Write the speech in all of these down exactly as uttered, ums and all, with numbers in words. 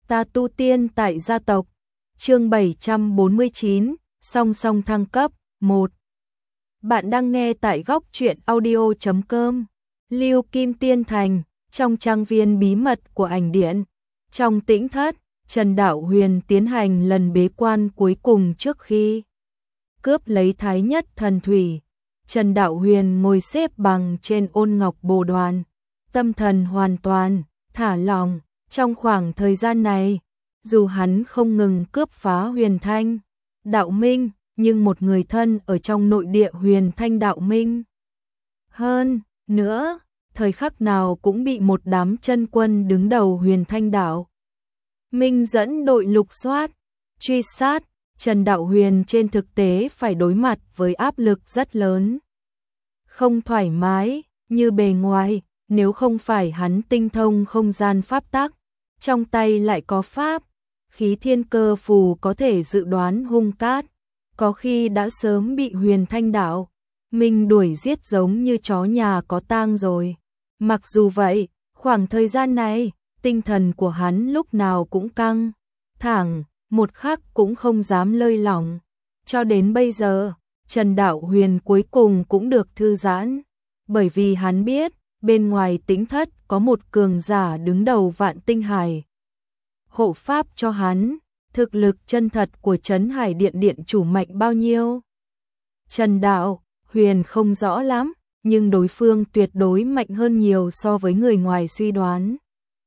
Ta tu tiên tại gia tộc. Chương bảy trăm bốn mươi chín, song song thăng cấp. một. Bạn đang nghe tại góc truyện audio chấm com. Lưu Kim Tiên Thành, trong trang viên bí mật của ảnh điện. Trong tĩnh thất, Trần Đạo Huyền tiến hành lần bế quan cuối cùng trước khi cướp lấy Thái Nhất Thần Thủy. Trần Đạo Huyền ngồi xếp bằng trên ôn ngọc bồ đoàn, tâm thần hoàn toàn thả lỏng. Trong khoảng thời gian này, dù hắn không ngừng cướp phá Huyền Thanh Đạo Minh, nhưng một người thân ở trong nội địa Huyền Thanh Đạo Minh. Hơn nữa, thời khắc nào cũng bị một đám chân quân đứng đầu Huyền Thanh Đạo Minh dẫn đội lục soát, truy sát. Trần Đạo Huyền trên thực tế phải đối mặt với áp lực rất lớn. Không thoải mái như bề ngoài, nếu không phải hắn tinh thông không gian pháp tắc, trong tay lại có pháp khí thiên cơ phù có thể dự đoán hung cát, có khi đã sớm bị Huyền Thanh Đạo Minh đuổi giết giống như chó nhà có tang rồi. Mặc dù vậy, khoảng thời gian này, tinh thần của hắn lúc nào cũng căng thẳng, một khắc cũng không dám lơi lỏng. Cho đến bây giờ, Trần Đạo Huyền cuối cùng cũng được thư giãn, bởi vì hắn biết, bên ngoài tĩnh thất có một cường giả đứng đầu Vạn Tinh Hải hộ pháp cho hắn. Thực lực chân thật của Trấn Hải Điện điện chủ mạnh bao nhiêu, Trần Đạo Huyền không rõ lắm, nhưng đối phương tuyệt đối mạnh hơn nhiều so với người ngoài suy đoán.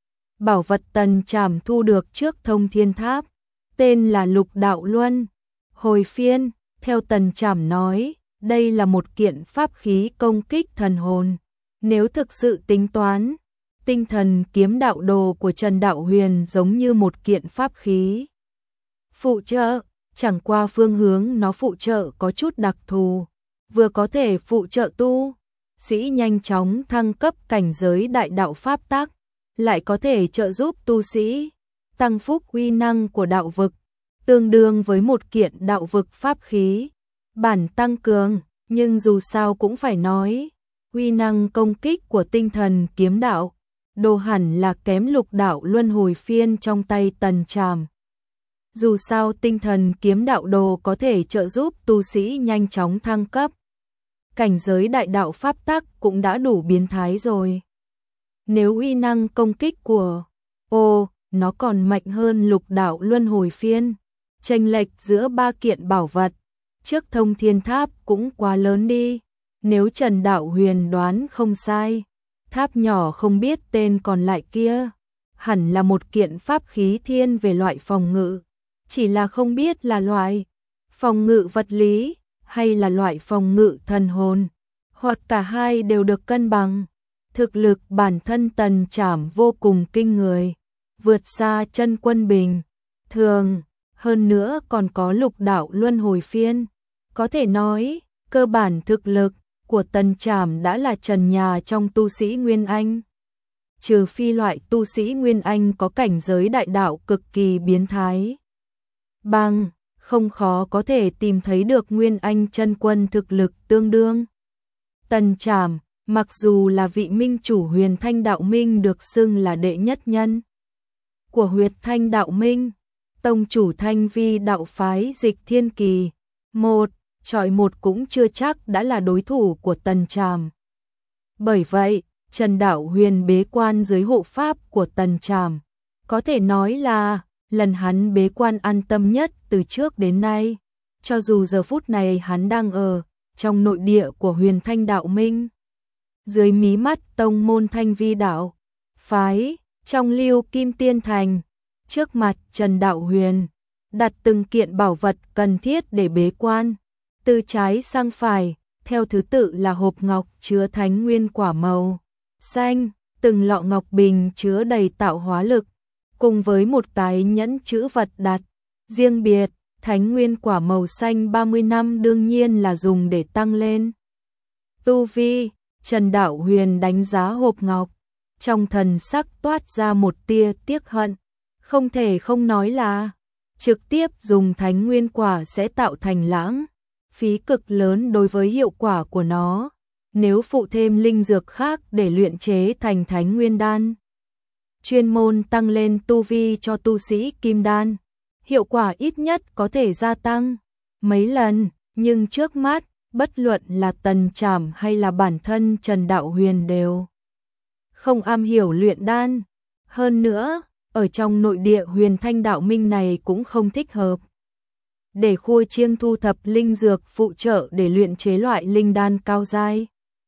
Bảo vật Tần Trảm thu được trước Thông Thiên Tháp, tên là Lục Đạo Luân Hồi Phiên. Theo Tần Trảm nói, đây là một kiện pháp khí công kích thần hồn. Nếu thực sự tính toán, tinh thần kiếm đạo đồ của Trần Đạo Huyền giống như một kiện pháp khí phụ trợ, chẳng qua phương hướng nó phụ trợ có chút đặc thù, vừa có thể phụ trợ tu sĩ nhanh chóng thăng cấp cảnh giới đại đạo pháp tắc, lại có thể trợ giúp tu sĩ tăng phúc uy năng của đạo vực, tương đương với một kiện đạo vực pháp khí bản tăng cường. Nhưng dù sao cũng phải nói, uy năng công kích của tinh thần kiếm đạo đồ hẳn là kém Lục Đạo Luân Hồi Phiên trong tay Tần Trảm. Dù sao tinh thần kiếm đạo đồ có thể trợ giúp tu sĩ nhanh chóng thăng cấp cảnh giới đại đạo pháp tắc cũng đã đủ biến thái rồi. Nếu uy năng công kích của ô nó còn mạnh hơn Lục Đạo Luân Hồi Phiên, chênh lệch giữa ba kiện bảo vật trước Thông Thiên Tháp cũng quá lớn đi. Nếu Trần Đạo Huyền đoán không sai, tháp nhỏ không biết tên còn lại kia hẳn là một kiện pháp khí thiên về loại phòng ngự, chỉ là không biết là loại phòng ngự vật lý hay là loại phòng ngự thần hồn, hoặc cả hai đều được cân bằng. Thực lực bản thân Tần Trảm vô cùng kinh người, vượt xa chân quân bình thường, hơn nữa còn có Lục Đạo Luân Hồi Phiên. Có thể nói, cơ bản thực lực của Tần Trảm đã là trần nhà trong tu sĩ Nguyên Anh. Trừ phi loại tu sĩ Nguyên Anh có cảnh giới đại đạo cực kỳ biến thái, bằng không khó có thể tìm thấy được Nguyên Anh chân quân thực lực tương đương. Tần Trảm, mặc dù là vị minh chủ Huyền Thanh Đạo Minh được xưng là đệ nhất nhân của Huyền Thanh Đạo Minh, tông chủ Thanh Vi đạo phái Dịch Thiên Kỳ, một chọi một cũng chưa chắc đã là đối thủ của Tần Trảm. Bởi vậy, Trần Đạo Huyền bế quan dưới hộ pháp của Tần Trảm, có thể nói là lần hắn bế quan an tâm nhất từ trước đến nay. Cho dù giờ phút này hắn đang ở trong nội địa của Huyền Thanh Đạo Minh, dưới mí mắt tông môn Thanh Vi đạo phái, trong Lưu Kim Tiên Thành, trước mặt Trần Đạo Huyền đặt từng kiện bảo vật cần thiết để bế quan, từ trái sang phải, theo thứ tự là hộp ngọc chứa thánh nguyên quả màu xanh, từng lọ ngọc bình chứa đầy tạo hóa lực, cùng với một cái nhẫn chữ vật đặt riêng biệt. Thánh nguyên quả màu xanh ba mươi năm đương nhiên là dùng để tăng lên tu vi. Trần Đạo Huyền đánh giá hộp ngọc, trong thần sắc toát ra một tia tiếc hận. Không thể không nói là trực tiếp dùng thánh nguyên quả sẽ tạo thành lãng phí cực lớn đối với hiệu quả của nó. Nếu phụ thêm linh dược khác để luyện chế thành thánh nguyên đan, chuyên môn tăng lên tu vi cho tu sĩ kim đan. Hiệu quả ít nhất có thể gia tăng mấy lần, nhưng trước mắt, bất luận là Tần Trảm hay là bản thân Trần Đạo Huyền đều không am hiểu luyện đan. Hơn nữa, ở trong nội địa Huyền Thanh đạo minh này cũng không thích hợp để khua chiêng thu thập linh dược phụ trợ để luyện chế loại linh đan cao giai.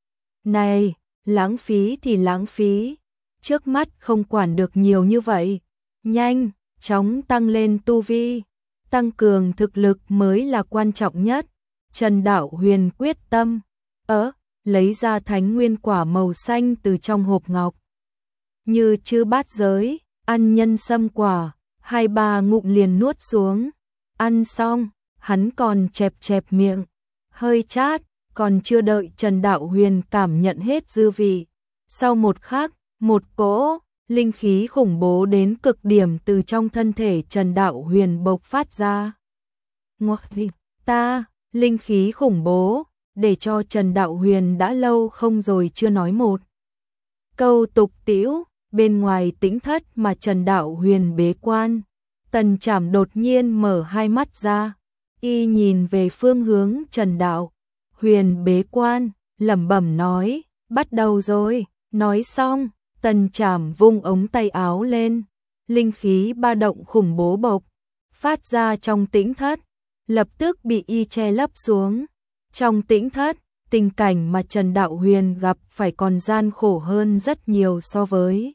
Này, lãng phí thì lãng phí, trước mắt không quản được nhiều như vậy, nhanh, chóng tăng lên tu vi, tăng cường thực lực mới là quan trọng nhất. Trần Đạo Huyền quyết tâm, ớ, lấy ra thánh nguyên quả màu xanh từ trong hộp ngọc. Như chư bát giới, ăn nhân sâm quả, hai ba ngụm liền nuốt xuống. Ăn xong, hắn còn chẹp chẹp miệng, hơi chát, còn chưa đợi Trần Đạo Huyền cảm nhận hết dư vị. Sau một khắc, một cỗ linh khí khủng bố đến cực điểm từ trong thân thể Trần Đạo Huyền bộc phát ra. Ngọt vị, ta, linh khí khủng bố, để cho Trần Đạo Huyền đã lâu không rồi chưa nói một câu tục tĩu. Bên ngoài tĩnh thất mà Trần Đạo Huyền bế quan, Tần Trảm đột nhiên mở hai mắt ra, y nhìn về phương hướng Trần Đạo Huyền bế quan, lẩm bẩm nói, bắt đầu rồi. Nói xong, Tần Trảm vung ống tay áo lên, linh khí ba động khủng bố bộc phát ra trong tĩnh thất, lập tức bị y che lấp xuống. Trong tĩnh thất, tình cảnh mà Trần Đạo Huyền gặp phải còn gian khổ hơn rất nhiều so với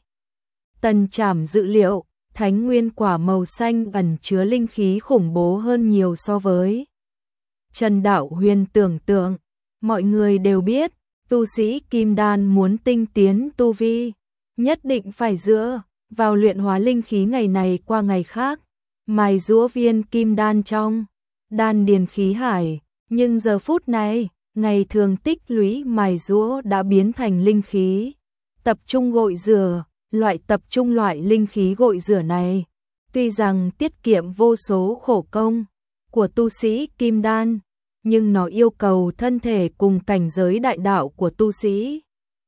Tần Trảm dự liệu. Thánh nguyên quả màu xanh ẩn chứa linh khí khủng bố hơn nhiều so với Trần Đạo Huyền tưởng tượng. Mọi người đều biết, tu sĩ kim đan muốn tinh tiến tu vi, nhất định phải dựa vào luyện hóa linh khí ngày này qua ngày khác, mài giũa viên kim đan trong đan điền khí hải. Nhưng giờ phút này, ngày thường tích lũy mài giũa đã biến thành linh khí tập trung gội rửa. Loại tập trung loại linh khí gội rửa này, tuy rằng tiết kiệm vô số khổ công của tu sĩ kim đan, nhưng nó yêu cầu thân thể cùng cảnh giới đại đạo của tu sĩ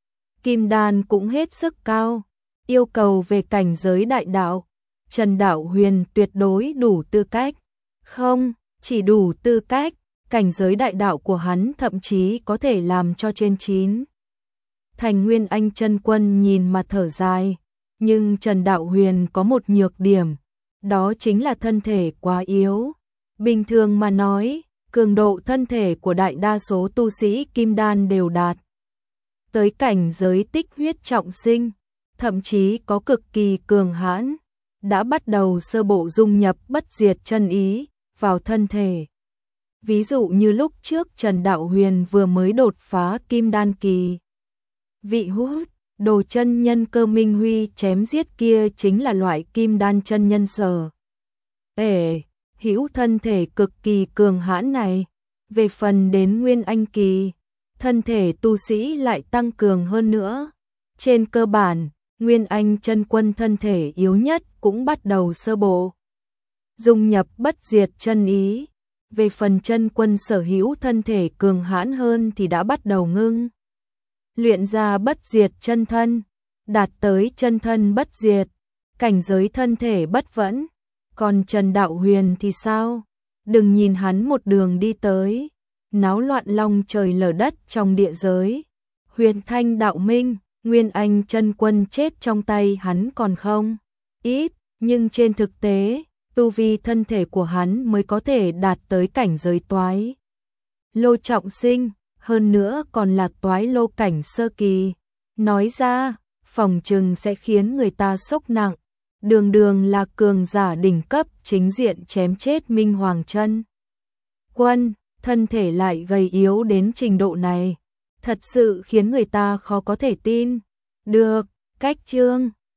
kim đan cũng hết sức cao. Yêu cầu về cảnh giới đại đạo, Trần Đạo Huyền tuyệt đối đủ tư cách. Không, chỉ đủ tư cách, cảnh giới đại đạo của hắn thậm chí có thể làm cho trên chín thành Nguyên Anh chân quân nhìn mà thở dài. Nhưng Trần Đạo Huyền có một nhược điểm, đó chính là thân thể quá yếu. Bình thường mà nói, cường độ thân thể của đại đa số tu sĩ kim đan đều đạt tới cảnh giới tích huyết trọng sinh, thậm chí có cực kỳ cường hãn, đã bắt đầu sơ bộ dung nhập bất diệt chân ý vào thân thể. Ví dụ như lúc trước Trần Đạo Huyền vừa mới đột phá kim đan kỳ. Vị hút, đồ chân nhân Cơ Minh Huy chém giết kia chính là loại kim đan chân nhân sở. Ê, hữu thân thể cực kỳ cường hãn này. Về phần đến Nguyên Anh kỳ, thân thể tu sĩ lại tăng cường hơn nữa. Trên cơ bản, Nguyên Anh chân quân thân thể yếu nhất cũng bắt đầu sơ bộ dung nhập bất diệt chân ý. Về phần chân quân sở hữu thân thể cường hãn hơn thì đã bắt đầu ngưng luyện ra bất diệt chân thân, đạt tới chân thân bất diệt, cảnh giới thân thể bất vẫn. Còn Trần Đạo Huyền thì sao? Đừng nhìn hắn một đường đi tới, náo loạn long trời lở đất trong địa giới. Huyền Thanh đạo minh, Nguyên Anh chân quân chết trong tay hắn còn không ít, nhưng trên thực tế, tu vi thân thể của hắn mới có thể đạt tới cảnh giới toái lô trọng sinh, hơn nữa còn là toái lô cảnh sơ kỳ. Nói ra, phòng trừng sẽ khiến người ta sốc nặng. Đường đường là cường giả đỉnh cấp chính diện chém chết Minh Hoàng chân quân, thân thể lại gầy yếu đến trình độ này, thật sự khiến người ta khó có thể tin. Được, cách chương